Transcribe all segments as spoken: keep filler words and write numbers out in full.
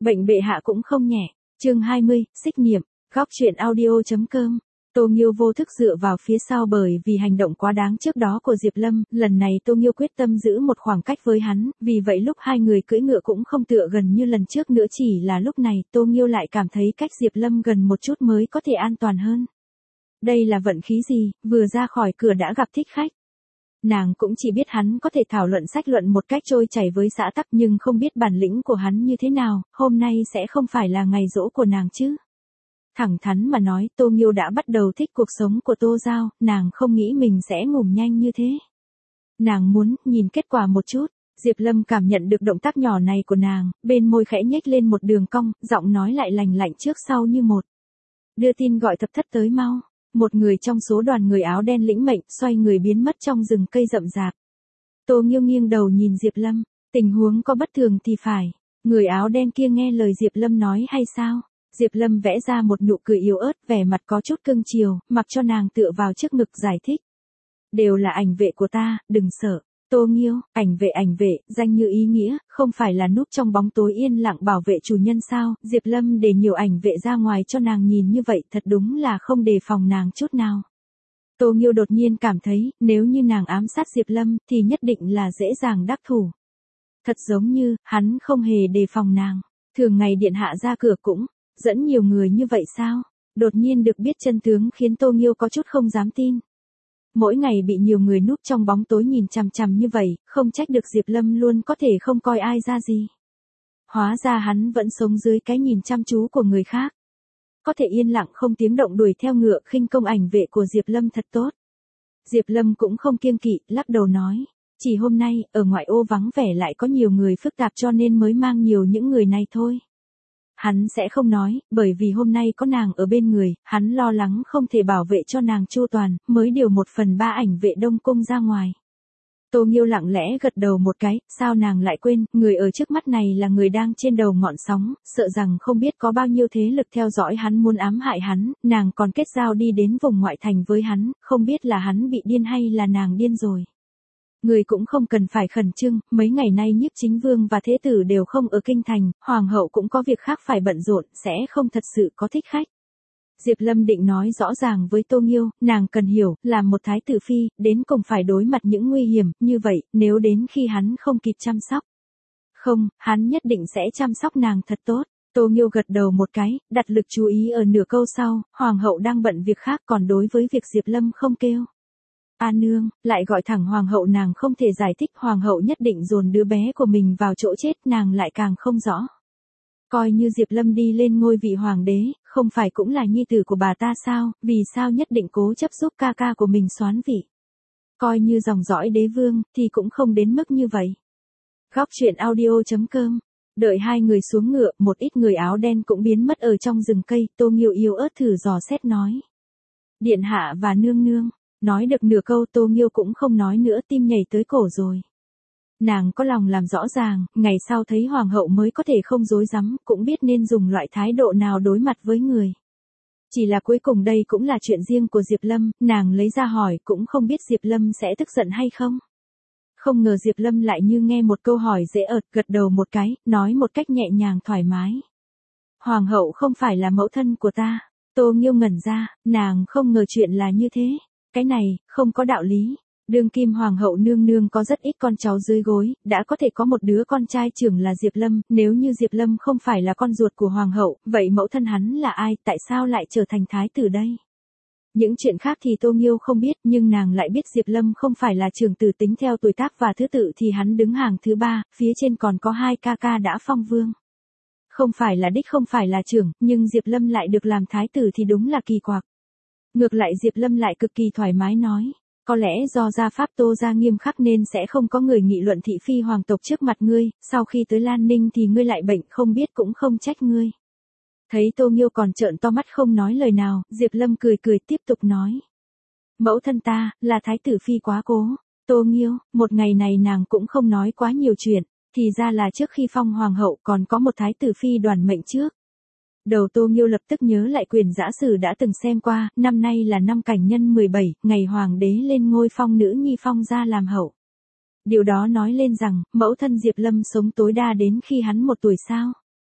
Bệnh bệ hạ cũng không nhẹ. Chương hai mươi, xích niệm, góc truyện audio.com. Tô Nghiêu vô thức dựa vào phía sau bởi vì hành động quá đáng trước đó của Diệp Lâm, lần này Tô Nghiêu quyết tâm giữ một khoảng cách với hắn, vì vậy lúc hai người cưỡi ngựa cũng không tựa gần như lần trước nữa, chỉ là lúc này Tô Nghiêu lại cảm thấy cách Diệp Lâm gần một chút mới có thể an toàn hơn. Đây là vận khí gì, vừa ra khỏi cửa đã gặp thích khách. Nàng cũng chỉ biết hắn có thể thảo luận sách luận một cách trôi chảy với xã tắc, nhưng không biết bản lĩnh của hắn như thế nào, hôm nay sẽ không phải là ngày giỗ của nàng chứ. Thẳng thắn mà nói, Tô Nghiêu đã bắt đầu thích cuộc sống của Tô Giao, nàng không nghĩ mình sẽ ngủm nhanh như thế. Nàng muốn nhìn kết quả một chút. Diệp Lâm cảm nhận được động tác nhỏ này của nàng, bên môi khẽ nhếch lên một đường cong, giọng nói lại lành lạnh trước sau như một. Đưa tin gọi thập thất tới mau. Một người trong số đoàn người áo đen lĩnh mệnh xoay người biến mất trong rừng cây rậm rạp. Tô Nghiêu nghiêng đầu nhìn Diệp Lâm, tình huống có bất thường thì phải. Người áo đen kia nghe lời Diệp Lâm nói hay sao? Diệp Lâm vẽ ra một nụ cười yếu ớt, vẻ mặt có chút cưng chiều, mặc cho nàng tựa vào trước ngực giải thích. Đều là ảnh vệ của ta, đừng sợ. Tô Nghiêu, ảnh vệ ảnh vệ, danh như ý nghĩa, không phải là núp trong bóng tối yên lặng bảo vệ chủ nhân sao? Diệp Lâm để nhiều ảnh vệ ra ngoài cho nàng nhìn như vậy, thật đúng là không đề phòng nàng chút nào. Tô Nghiêu đột nhiên cảm thấy, nếu như nàng ám sát Diệp Lâm, thì nhất định là dễ dàng đắc thủ. Thật giống như, hắn không hề đề phòng nàng. Thường ngày điện hạ ra cửa cũng dẫn nhiều người như vậy sao? Đột nhiên được biết chân tướng khiến Tô Nghiêu có chút không dám tin. Mỗi ngày bị nhiều người núp trong bóng tối nhìn chằm chằm như vậy, không trách được Diệp Lâm luôn có thể không coi ai ra gì. Hóa ra hắn vẫn sống dưới cái nhìn chăm chú của người khác. Có thể yên lặng không tiếng động đuổi theo ngựa khinh công ảnh vệ của Diệp Lâm thật tốt. Diệp Lâm cũng không kiêng kỵ, lắc đầu nói. Chỉ hôm nay, ở ngoại ô vắng vẻ lại có nhiều người phức tạp cho nên mới mang nhiều những người này thôi. Hắn sẽ không nói, bởi vì hôm nay có nàng ở bên người, hắn lo lắng không thể bảo vệ cho nàng chu toàn, mới điều một phần ba ảnh vệ đông cung ra ngoài. Tô Nghiêu lặng lẽ gật đầu một cái, sao nàng lại quên, người ở trước mắt này là người đang trên đầu ngọn sóng, sợ rằng không biết có bao nhiêu thế lực theo dõi hắn muốn ám hại hắn, nàng còn kết giao đi đến vùng ngoại thành với hắn, không biết là hắn bị điên hay là nàng điên rồi. Người cũng không cần phải khẩn trương, mấy ngày nay Nhiếp Chính Vương và Thế Tử đều không ở kinh thành, Hoàng hậu cũng có việc khác phải bận rộn, sẽ không thật sự có thích khách. Diệp Lâm định nói rõ ràng với Tô Nghiêu, nàng cần hiểu, làm một thái tử phi, đến cùng phải đối mặt những nguy hiểm, như vậy, nếu đến khi hắn không kịp chăm sóc. Không, hắn nhất định sẽ chăm sóc nàng thật tốt. Tô Nghiêu gật đầu một cái, đặt lực chú ý ở nửa câu sau, Hoàng hậu đang bận việc khác, còn đối với việc Diệp Lâm không kêu. A nương, lại gọi thẳng hoàng hậu, nàng không thể giải thích, hoàng hậu nhất định dồn đứa bé của mình vào chỗ chết, nàng lại càng không rõ. Coi như Diệp Lâm đi lên ngôi vị hoàng đế, không phải cũng là nhi tử của bà ta sao, vì sao nhất định cố chấp giúp ca ca của mình soán vị. Coi như dòng dõi đế vương, thì cũng không đến mức như vậy. Góc truyện audio.com. Đợi hai người xuống ngựa, một ít người áo đen cũng biến mất ở trong rừng cây, Tô Nghiêu yếu ớt thử dò xét nói. Điện hạ và nương nương. Nói được nửa câu Tô Nghiêu cũng không nói nữa, tim nhảy tới cổ rồi. Nàng có lòng làm rõ ràng, ngày sau thấy hoàng hậu mới có thể không dối rắm, cũng biết nên dùng loại thái độ nào đối mặt với người. Chỉ là cuối cùng đây cũng là chuyện riêng của Diệp Lâm, nàng lấy ra hỏi cũng không biết Diệp Lâm sẽ tức giận hay không. Không ngờ Diệp Lâm lại như nghe một câu hỏi dễ ợt, gật đầu một cái, nói một cách nhẹ nhàng thoải mái. Hoàng hậu không phải là mẫu thân của ta. Tô Nghiêu ngẩn ra, nàng không ngờ chuyện là như thế. Cái này, không có đạo lý. Đương kim hoàng hậu nương nương có rất ít con cháu dưới gối, đã có thể có một đứa con trai trưởng là Diệp Lâm, nếu như Diệp Lâm không phải là con ruột của hoàng hậu, vậy mẫu thân hắn là ai, tại sao lại trở thành thái tử đây? Những chuyện khác thì Tô Nghiêu không biết, nhưng nàng lại biết Diệp Lâm không phải là trưởng tử, tính theo tuổi tác và thứ tự thì hắn đứng hàng thứ ba, phía trên còn có hai ca ca đã phong vương. Không phải là đích không phải là trưởng, nhưng Diệp Lâm lại được làm thái tử thì đúng là kỳ quặc. Ngược lại Diệp Lâm lại cực kỳ thoải mái nói, có lẽ do gia pháp Tô gia nghiêm khắc nên sẽ không có người nghị luận thị phi hoàng tộc trước mặt ngươi, sau khi tới Lan Ninh thì ngươi lại bệnh, không biết cũng không trách ngươi. Thấy Tô Nghiêu còn trợn to mắt không nói lời nào, Diệp Lâm cười cười tiếp tục nói. Mẫu thân ta, là thái tử phi quá cố. Tô Nghiêu, một ngày này nàng cũng không nói quá nhiều chuyện, thì ra là trước khi phong hoàng hậu còn có một thái tử phi đoàn mệnh trước. Đầu Tô Nghiêu lập tức nhớ lại quyền giã sử đã từng xem qua, năm nay là năm Cảnh Nhân mười bảy, ngày hoàng đế lên ngôi phong nữ nhi phong ra làm hậu. Điều đó nói lên rằng, mẫu thân Diệp Lâm sống tối đa đến khi hắn một tuổi sao.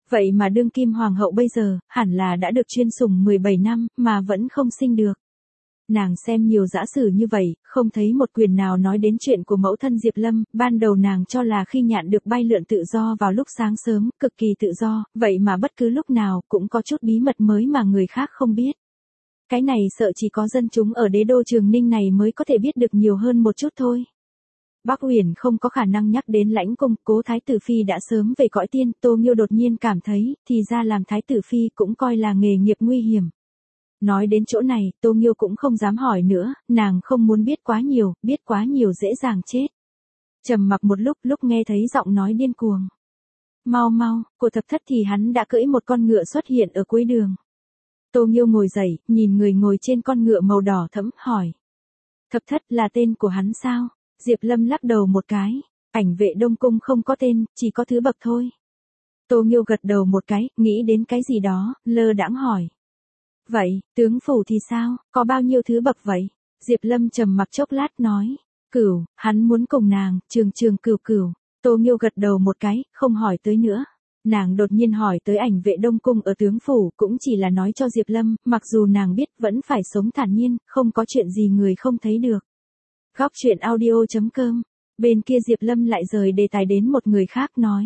Vậy mà đương kim hoàng hậu bây giờ, hẳn là đã được chuyên sủng mười bảy năm, mà vẫn không sinh được. Nàng xem nhiều dã sử như vậy, không thấy một quyền nào nói đến chuyện của mẫu thân Diệp Lâm, ban đầu nàng cho là khi nhạn được bay lượn tự do vào lúc sáng sớm, cực kỳ tự do, vậy mà bất cứ lúc nào cũng có chút bí mật mới mà người khác không biết. Cái này sợ chỉ có dân chúng ở đế đô Trường Ninh này mới có thể biết được nhiều hơn một chút thôi. Bác Uyển không có khả năng nhắc đến lãnh cung, cố thái tử phi đã sớm về cõi tiên, Tô Nghiêu đột nhiên cảm thấy, thì ra làm thái tử phi cũng coi là nghề nghiệp nguy hiểm. Nói đến chỗ này, Tô Nghiêu cũng không dám hỏi nữa, nàng không muốn biết quá nhiều, biết quá nhiều dễ dàng chết. Trầm mặc một lúc, lúc nghe thấy giọng nói điên cuồng. Mau mau, của thập thất thì hắn đã cưỡi một con ngựa xuất hiện ở cuối đường. Tô Nghiêu ngồi dậy, nhìn người ngồi trên con ngựa màu đỏ thẫm, hỏi. Thập thất là tên của hắn sao? Diệp Lâm lắc đầu một cái, ảnh vệ Đông Cung không có tên, chỉ có thứ bậc thôi. Tô Nghiêu gật đầu một cái, nghĩ đến cái gì đó, lơ đãng hỏi. Vậy, tướng phủ thì sao, có bao nhiêu thứ bậc vậy? Diệp Lâm trầm mặc chốc lát nói. Cửu, hắn muốn cùng nàng, trường trường cửu cửu. Tô Nghiêu gật đầu một cái, không hỏi tới nữa. Nàng đột nhiên hỏi tới ảnh vệ Đông Cung ở tướng phủ, cũng chỉ là nói cho Diệp Lâm, mặc dù nàng biết vẫn phải sống thản nhiên, không có chuyện gì người không thấy được. Góc truyện audio chấm com. Bên kia Diệp Lâm lại rời đề tài đến một người khác nói.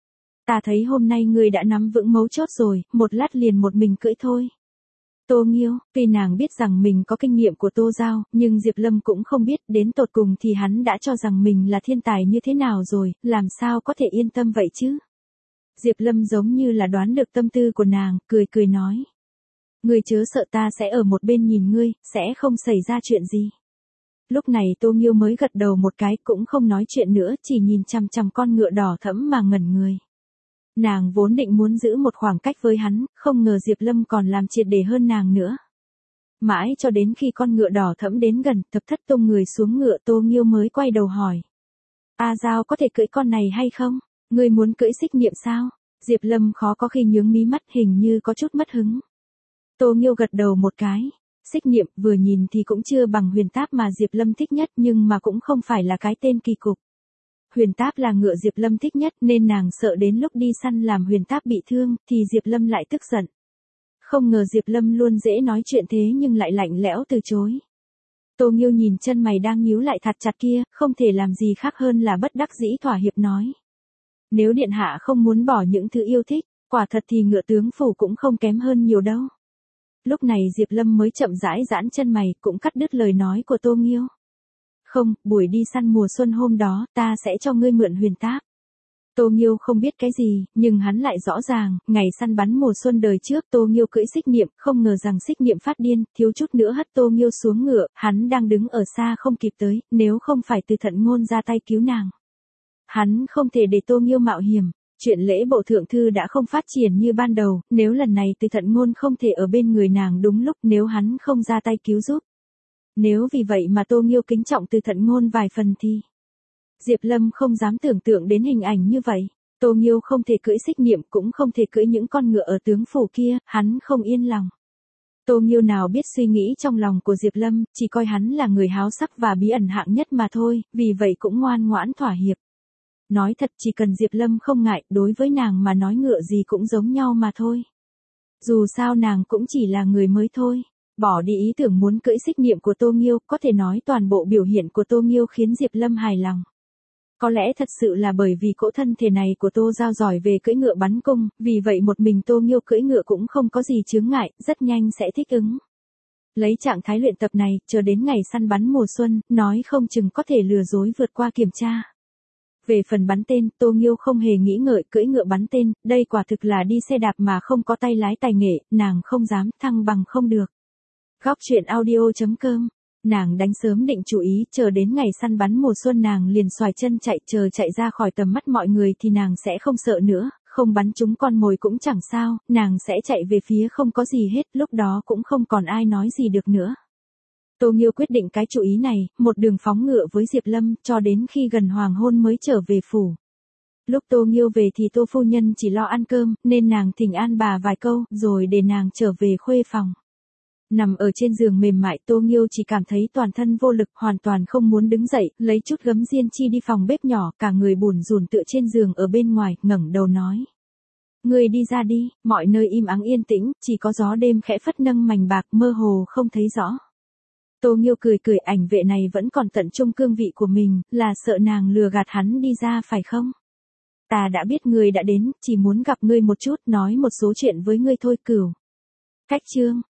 Ta thấy hôm nay ngươi đã nắm vững mấu chốt rồi, một lát liền một mình cưỡi thôi. Tô Nghiêu, tuy nàng biết rằng mình có kinh nghiệm của Tô Giao, nhưng Diệp Lâm cũng không biết đến tột cùng thì hắn đã cho rằng mình là thiên tài như thế nào rồi, làm sao có thể yên tâm vậy chứ? Diệp Lâm giống như là đoán được tâm tư của nàng, cười cười nói. Ngươi chớ sợ, ta sẽ ở một bên nhìn ngươi, sẽ không xảy ra chuyện gì. Lúc này Tô Nghiêu mới gật đầu một cái, cũng không nói chuyện nữa, chỉ nhìn chằm chằm con ngựa đỏ thẫm mà ngẩn người. Nàng vốn định muốn giữ một khoảng cách với hắn, không ngờ Diệp Lâm còn làm triệt để hơn nàng nữa. Mãi cho đến khi con ngựa đỏ thẫm đến gần, thập thất tung người xuống ngựa, Tô Nghiêu mới quay đầu hỏi. A Giao có thể cưỡi con này hay không? Ngươi muốn cưỡi xích niệm sao? Diệp Lâm khó có khi nhướng mí mắt, hình như có chút mất hứng. Tô Nghiêu gật đầu một cái. Xích niệm vừa nhìn thì cũng chưa bằng huyền táp mà Diệp Lâm thích nhất, nhưng mà cũng không phải là cái tên kỳ cục. Huyền táp là ngựa Diệp Lâm thích nhất, nên nàng sợ đến lúc đi săn làm huyền táp bị thương, thì Diệp Lâm lại tức giận. Không ngờ Diệp Lâm luôn dễ nói chuyện thế nhưng lại lạnh lẽo từ chối. Tô Nghiêu nhìn chân mày đang nhíu lại thật chặt kia, không thể làm gì khác hơn là bất đắc dĩ thỏa hiệp nói. Nếu điện hạ không muốn bỏ những thứ yêu thích, quả thật thì ngựa tướng phủ cũng không kém hơn nhiều đâu. Lúc này Diệp Lâm mới chậm rãi giãn chân mày, cũng cắt đứt lời nói của Tô Nghiêu. Không, buổi đi săn mùa xuân hôm đó, ta sẽ cho ngươi mượn huyền táp. Tô Nghiêu không biết cái gì, nhưng hắn lại rõ ràng, ngày săn bắn mùa xuân đời trước Tô Nghiêu cưỡi xích niệm, không ngờ rằng xích niệm phát điên, thiếu chút nữa hất Tô Nghiêu xuống ngựa, hắn đang đứng ở xa không kịp tới, nếu không phải Từ Thận Ngôn ra tay cứu nàng. Hắn không thể để Tô Nghiêu mạo hiểm. Chuyện lễ bộ thượng thư đã không phát triển như ban đầu, nếu lần này Từ Thận Ngôn không thể ở bên người nàng đúng lúc, nếu hắn không ra tay cứu giúp. Nếu vì vậy mà Tô Nghiêu kính trọng Từ Thận Ngôn vài phần thì... Diệp Lâm không dám tưởng tượng đến hình ảnh như vậy. Tô Nghiêu không thể cưỡi xích niệm, cũng không thể cưỡi những con ngựa ở tướng phủ kia, hắn không yên lòng. Tô Nghiêu nào biết suy nghĩ trong lòng của Diệp Lâm, chỉ coi hắn là người háo sắc và bí ẩn hạng nhất mà thôi, vì vậy cũng ngoan ngoãn thỏa hiệp. Nói thật, chỉ cần Diệp Lâm không ngại, đối với nàng mà nói ngựa gì cũng giống nhau mà thôi. Dù sao nàng cũng chỉ là người mới thôi. Bỏ đi ý tưởng muốn cưỡi xích niệm của Tô Nghiêu, có thể nói toàn bộ biểu hiện của Tô Nghiêu khiến Diệp Lâm hài lòng. Có lẽ thật sự là bởi vì cỗ thân thể này của Tô Giao giỏi về cưỡi ngựa bắn cung, vì vậy một mình Tô Nghiêu cưỡi ngựa cũng không có gì chướng ngại, rất nhanh sẽ thích ứng. Lấy trạng thái luyện tập này, chờ đến ngày săn bắn mùa xuân, nói không chừng có thể lừa dối vượt qua kiểm tra. Về phần bắn tên, Tô Nghiêu không hề nghĩ ngợi cưỡi ngựa bắn tên, đây quả thực là đi xe đạp mà không có tay lái tài nghệ, nàng không dám, thăng bằng không được. Góc truyện audio chấm com. Nàng đánh sớm định chú ý, chờ đến ngày săn bắn mùa xuân nàng liền xoài chân chạy, chờ chạy ra khỏi tầm mắt mọi người thì nàng sẽ không sợ nữa, không bắn trúng con mồi cũng chẳng sao, nàng sẽ chạy về phía không có gì hết, lúc đó cũng không còn ai nói gì được nữa. Tô Nghiêu quyết định cái chủ ý này, một đường phóng ngựa với Diệp Lâm, cho đến khi gần hoàng hôn mới trở về phủ. Lúc Tô Nghiêu về thì Tô phu nhân chỉ lo ăn cơm, nên nàng thỉnh an bà vài câu, rồi để nàng trở về khuê phòng. Nằm ở trên giường mềm mại, Tô Nghiêu chỉ cảm thấy toàn thân vô lực, hoàn toàn không muốn đứng dậy, lấy chút gấm diên chi đi phòng bếp nhỏ, cả người bủn rủn tựa trên giường ở bên ngoài, ngẩng đầu nói. Ngươi đi ra đi, mọi nơi im ắng yên tĩnh, chỉ có gió đêm khẽ phất nâng mảnh bạc mơ hồ không thấy rõ. Tô Nghiêu cười cười, ảnh vệ này vẫn còn tận trung cương vị của mình, là sợ nàng lừa gạt hắn đi ra phải không? Ta đã biết ngươi đã đến, chỉ muốn gặp ngươi một chút, nói một số chuyện với ngươi thôi Cửu. Cách chương